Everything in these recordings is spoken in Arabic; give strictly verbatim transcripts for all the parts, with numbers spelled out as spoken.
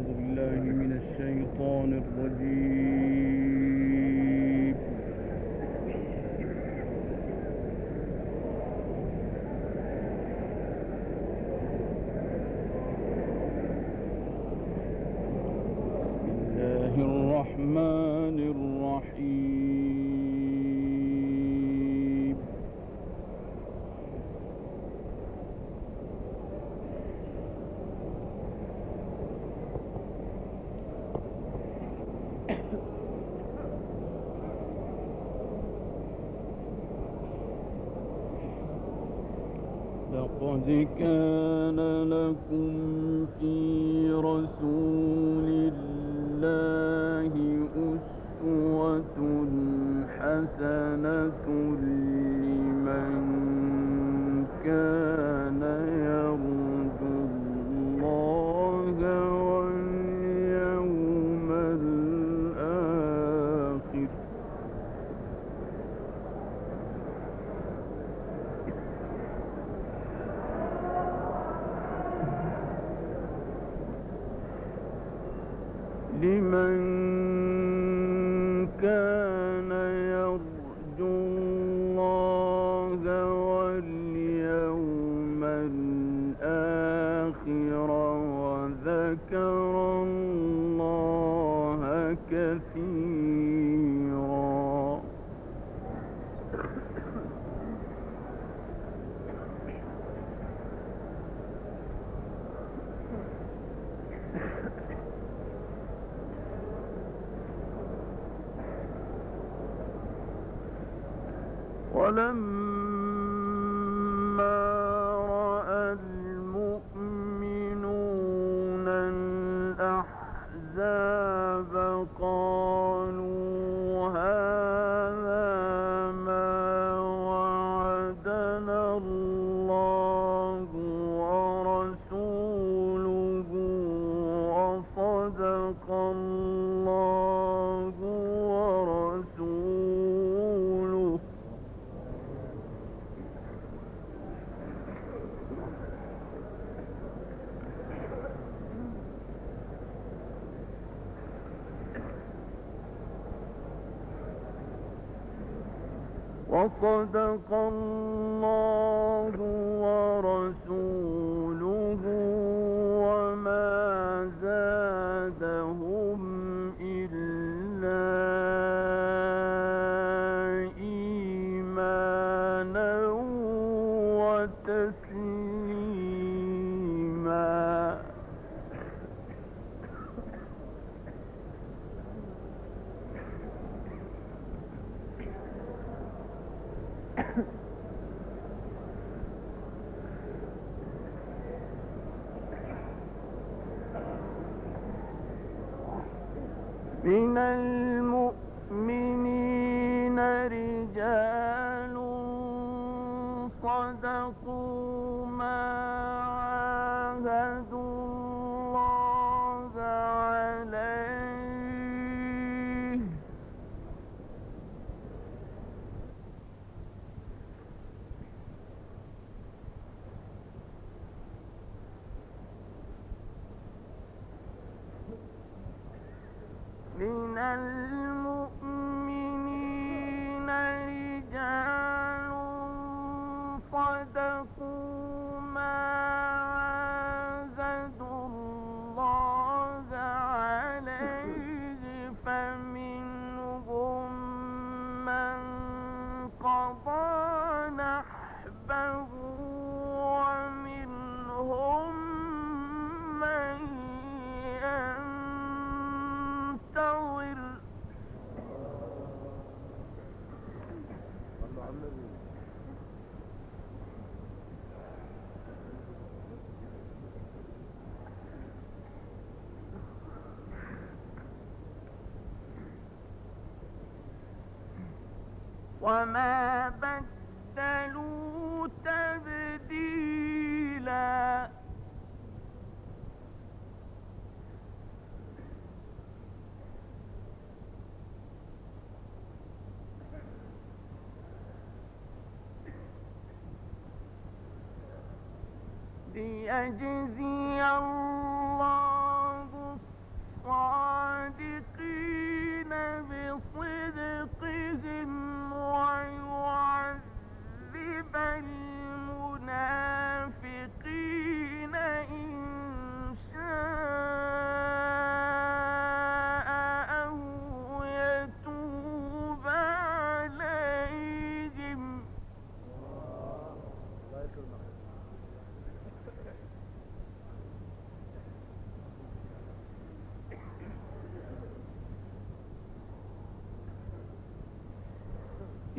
أعوذ بالله من الشيطان الرجيم. بسم الله الرحمن الرحيم. لقد كان لكم في رسول الله أسوة حسنة لمن كان يرجو الله واليوم الآخر لمن كان يرجو الله واليوم الآخر وذكر الله كثيرا. ولما رأى المؤمنون الأحزاب قالوا هذا ما وعدنا الله ورسوله وصدق الله ورسوله وصدق الله ورسوله وما زادهم إلا إيمانا وتسليما. من المؤمنين رجال صدقوا ما عاهدوا الله عليه من المؤمنين رجال صدقوا ما عاهدوا الله عليه فمنهم من قضى نحبه ومنهم من ينتظر. وما بدلوا تبديلا. ليجزي الله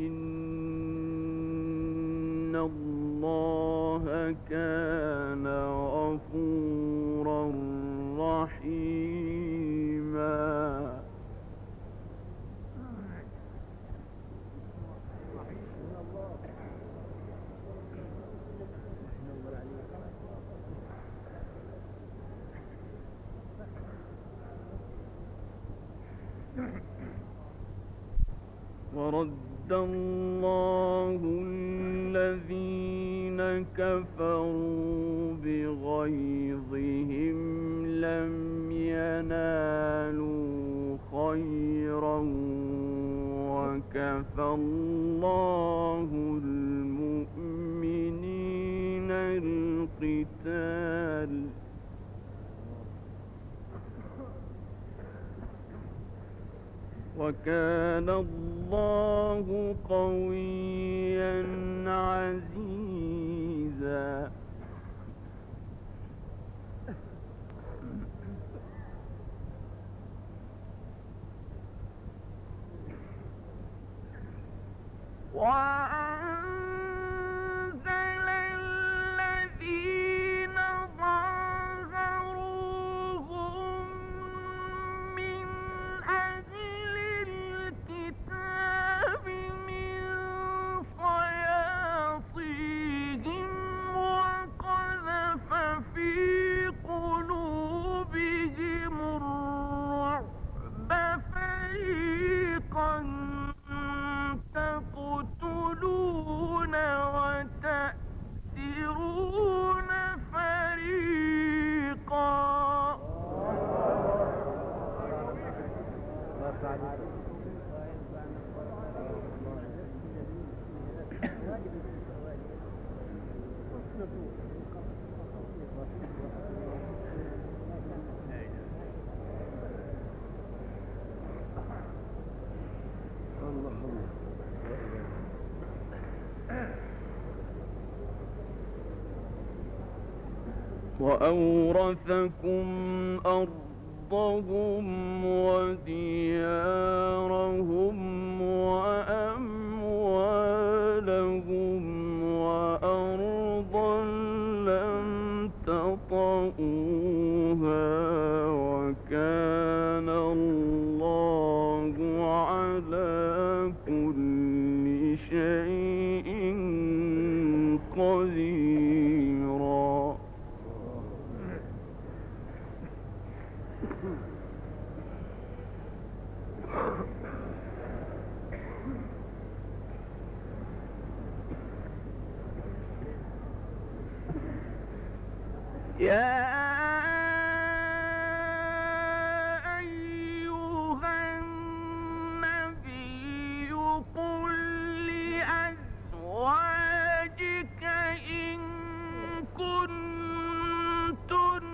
إن الله كان غفورا رحيما. ورد الله الذين كفروا بغيظهم لم ينالوا خيرا وكفى الله المؤمنين القتال وكان الله قويا عزيزا. وأنزل الذين ظاهروهم من أهل الكتاب من صياصيهم وقذف في قلوبهم الرعب فريقا تقتلون وتأسرون فريقا. وأورثكم أرضهم وديارهم وأموالهم وأرضا لم تطئوها وكان الله على كل شيء قديرا. يا أيها النبي قل لأزواجك إن كنتن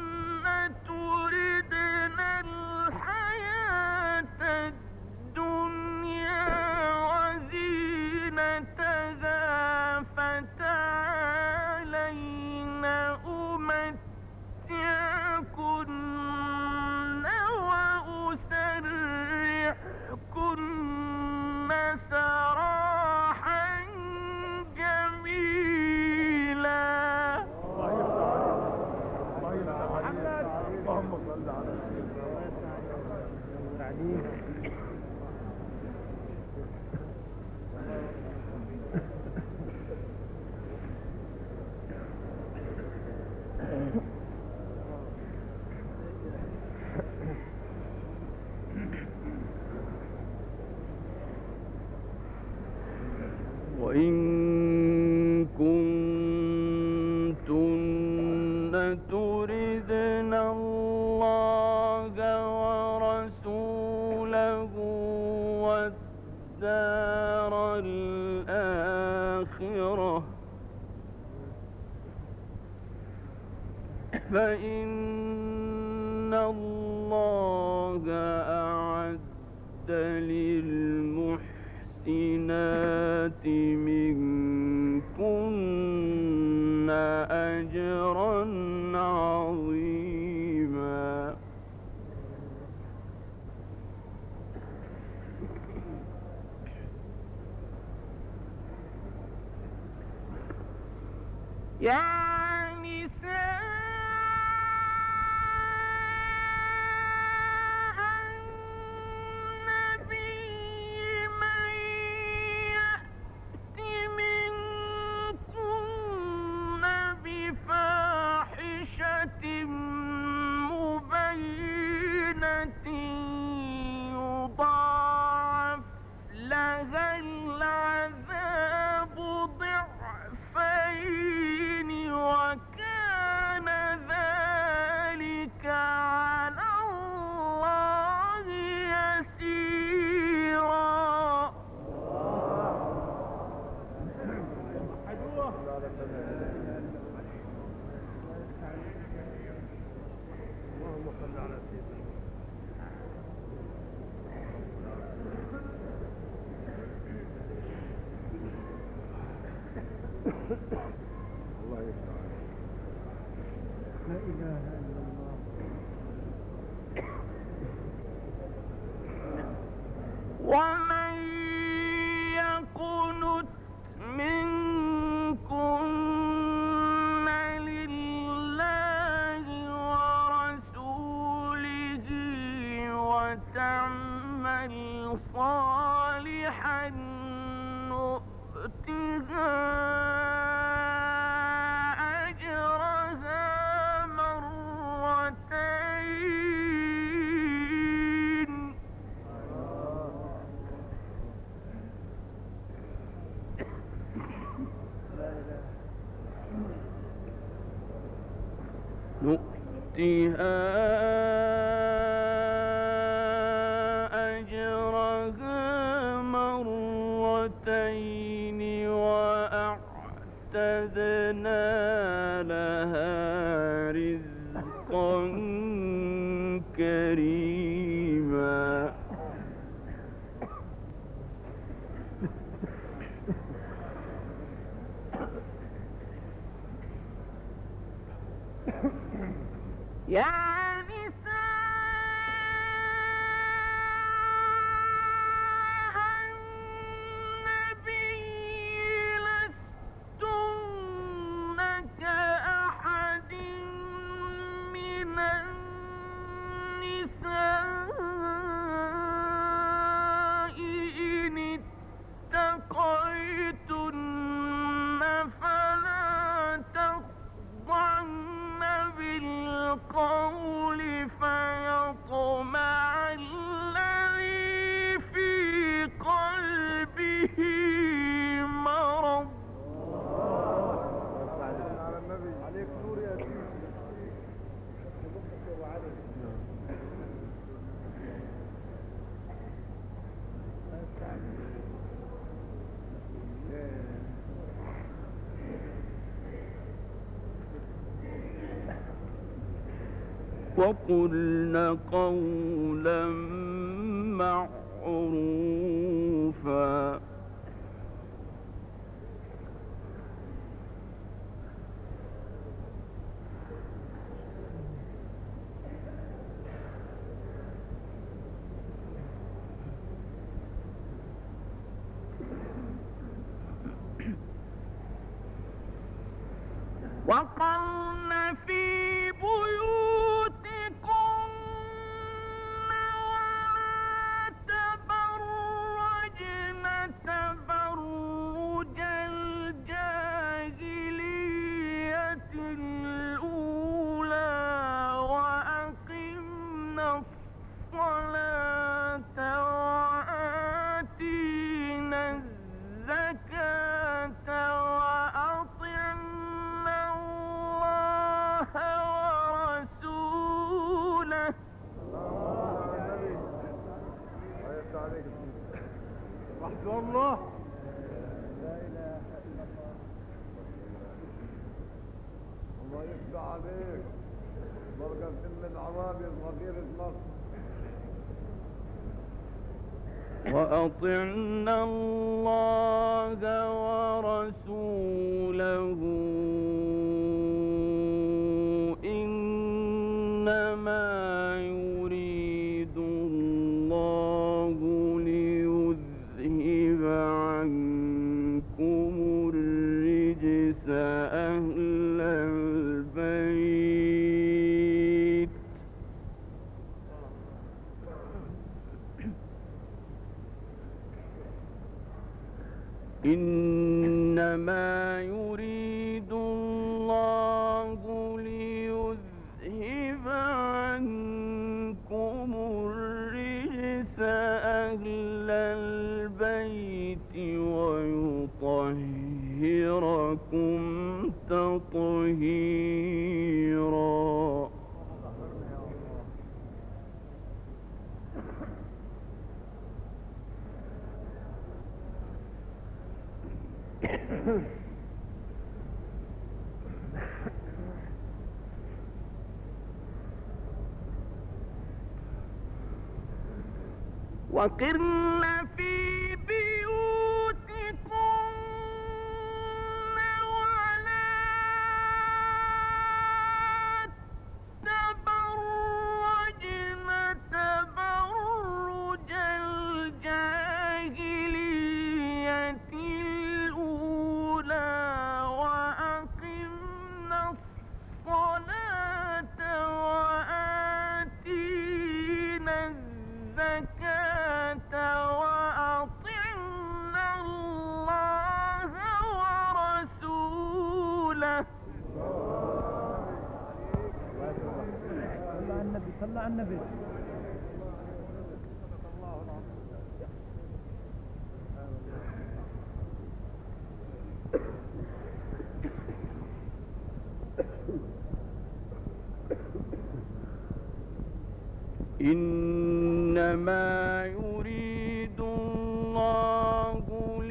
تردن الحياة الدنيا وزينتها فتعالين أمتعكن وأسرحكن سراحا جميلا. اللهم صل على سيدنا وإن كنتن تردن الله ورسوله والدار الآخرة فإن الله أعد للمحسنات منكن أجرا عظيما. ومن يقنت منكن لله ورسوله وتعمل صالحا نؤتها أجرها مرتين نؤتها أجرها مرتين وأعتدنا لها رزقا كريما يا نساء النبي لستن كأحد من النساء إن اتقيتن فلا تخضعن بالقول فيطمع الذي في قلبه مرض عليك نور يا سيدي. وقلن قولا معروفا وقرن في بيوتكن ولا تبرجن تبرج الجاهلية الأولى وأقمنا الصلاة وآتينا الزكاة وأطعنا الله ورسوله وحد الله. لا اله الا الله. الله يفتح عليك. بركة من عرابي صغيرة مصر. وأطعنا الله ورسوله إنما يريد الله ليذهب عنكم الرجس أهل إنما يريد الله ليذهب عنكم الرجس أهل البيت ويطهركم تطهيرا. وقرن في بيوتكم ولا تبرجن تبرج الجاهلية الأولى وأقمنا الصلاة وآتينا الزكاة وأطعنا الله ورسوله. صلى على النبي صلى على النبي. إنما يريد الله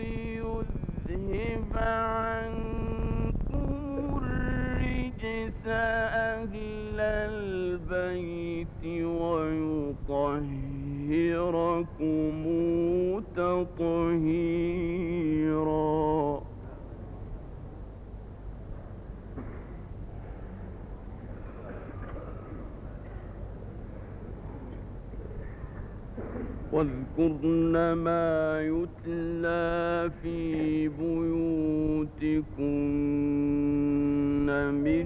ليذهب عنكم الرجس أهل البيت ويطهركم تطهيرا. واذكرن ما يتلى في بيوتكن من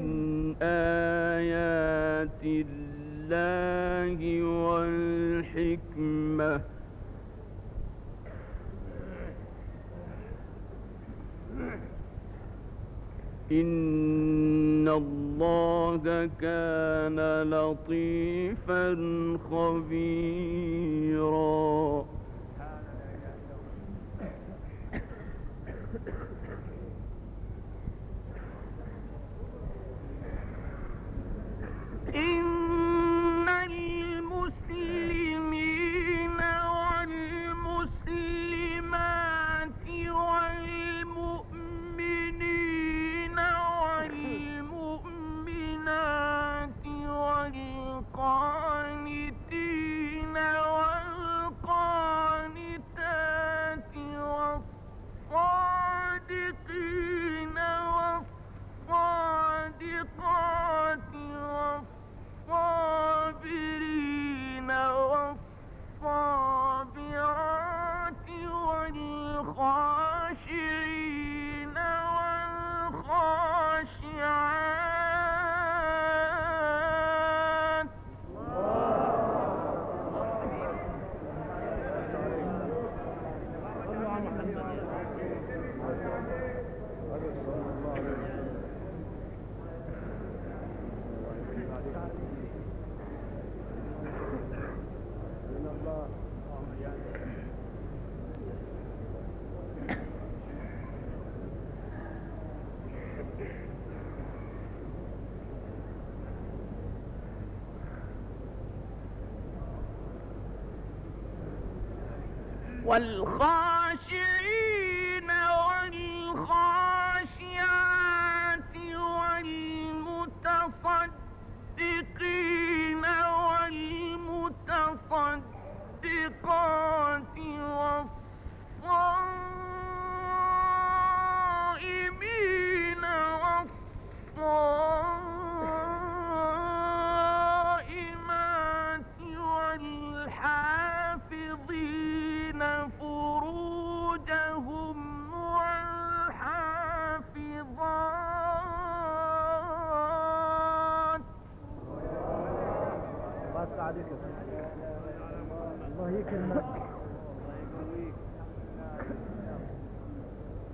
آيات الله والحكمة إن الله كان لطيفا خبيرا. إن المسلمين والمسلمات والمؤمنين والمؤمنات والقانتين والقانتات والصادقين والصادقات والصابرين والصابرات والخاشعين والخاشعات والخاشعين والخاشعات والمتصدقين والمتصدقات والصائمين والصائمات والحافظين فروجهم والحافظات. بس عليك الله يكرمك.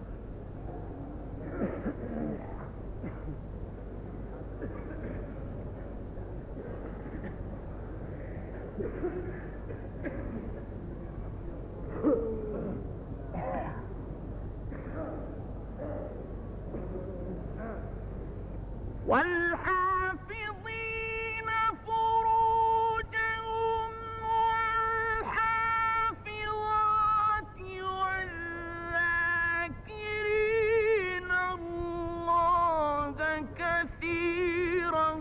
والحافظين فروجهم والحافظات والذاكرين الله كثيرا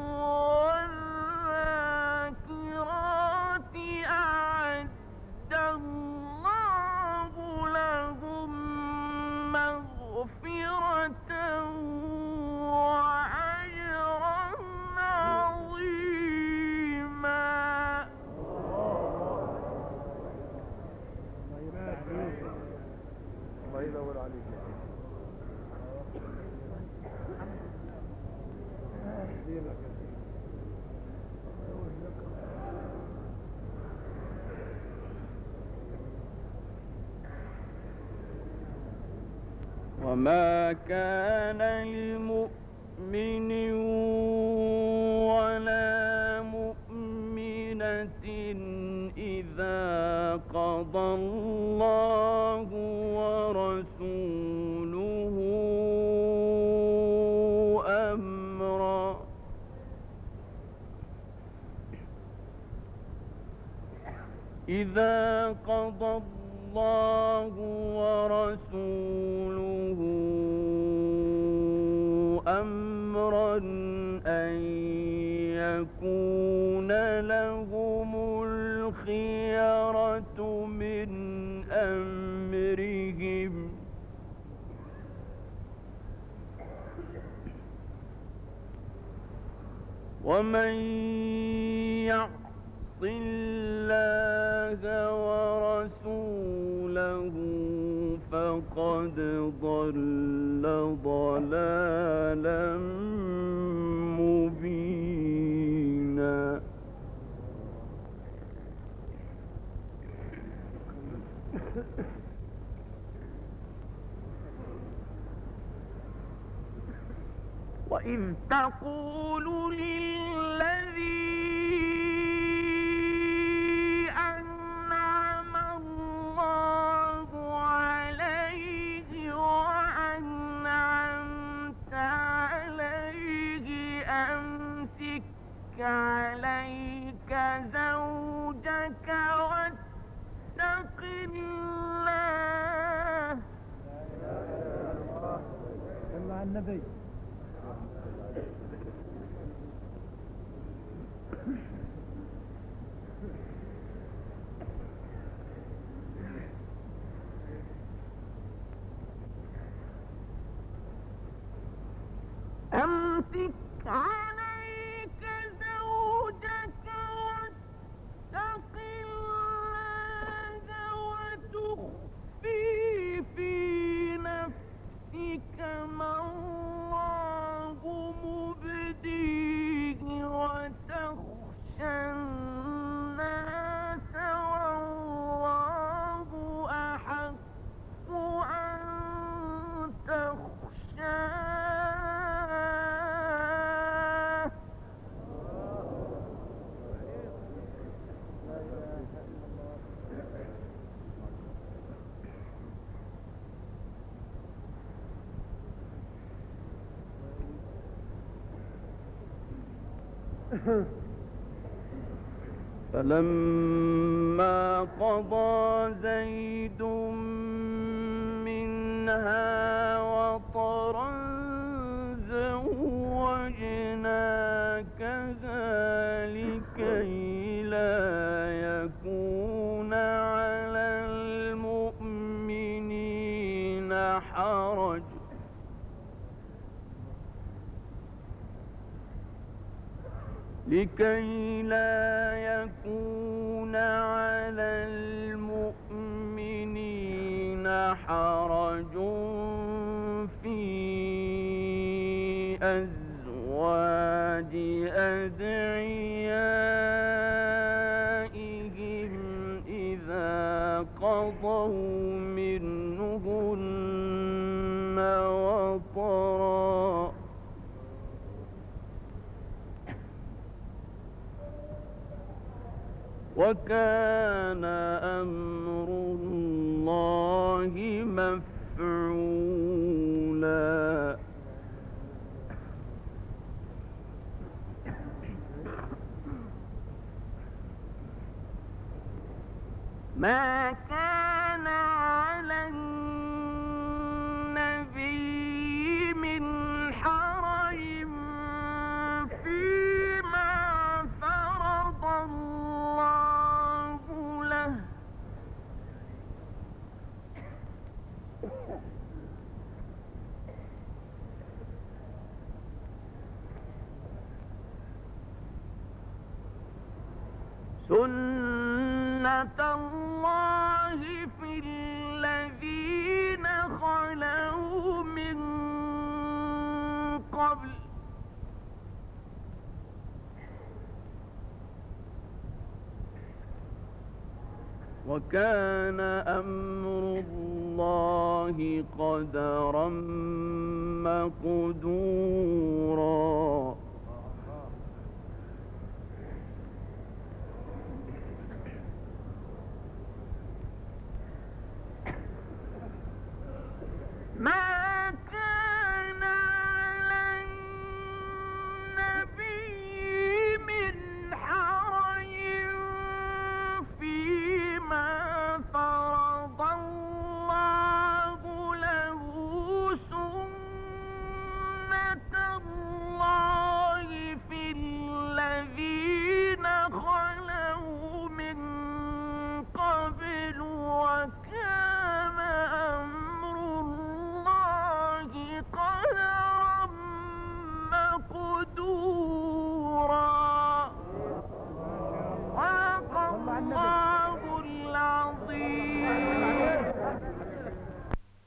والذاكرات أعد الله لهم مغفرة وأجرا عظيما. الله ينور عليك. وما كان لمؤمن ولا مؤمنة إذا قضى الله ورسوله أمرا إذا قضى الله ورسوله أمرا أن يكون لهم الخيرة من أمرهم ومن يعص الله ورسوله فقد ضل ضلالا مبينا. وإذ تقول للذي أنعم الله عليه وأنعمت عليه أمسك عليك زوجك واتق الله. صلى على النبي. أمسك عليك زوجك واتق الله وتخفي في نفسك ما الله مبديه وتخشى الناس والله أحق أن تخشاه. فلما قضى زيد منها وطرا زوجناكها لكي لا يكون على المؤمنين حرج لكي لا يكون على المؤمنين حرج في أزواج أدعيائهم إذا قضوا منهن وطرا وكان أمر الله مفعولا. ما كان على النبي من حرج فيما فرض الله له، سنة الله في الذين خلوا من قبل، وكان أمر الله قدرا مقدورا.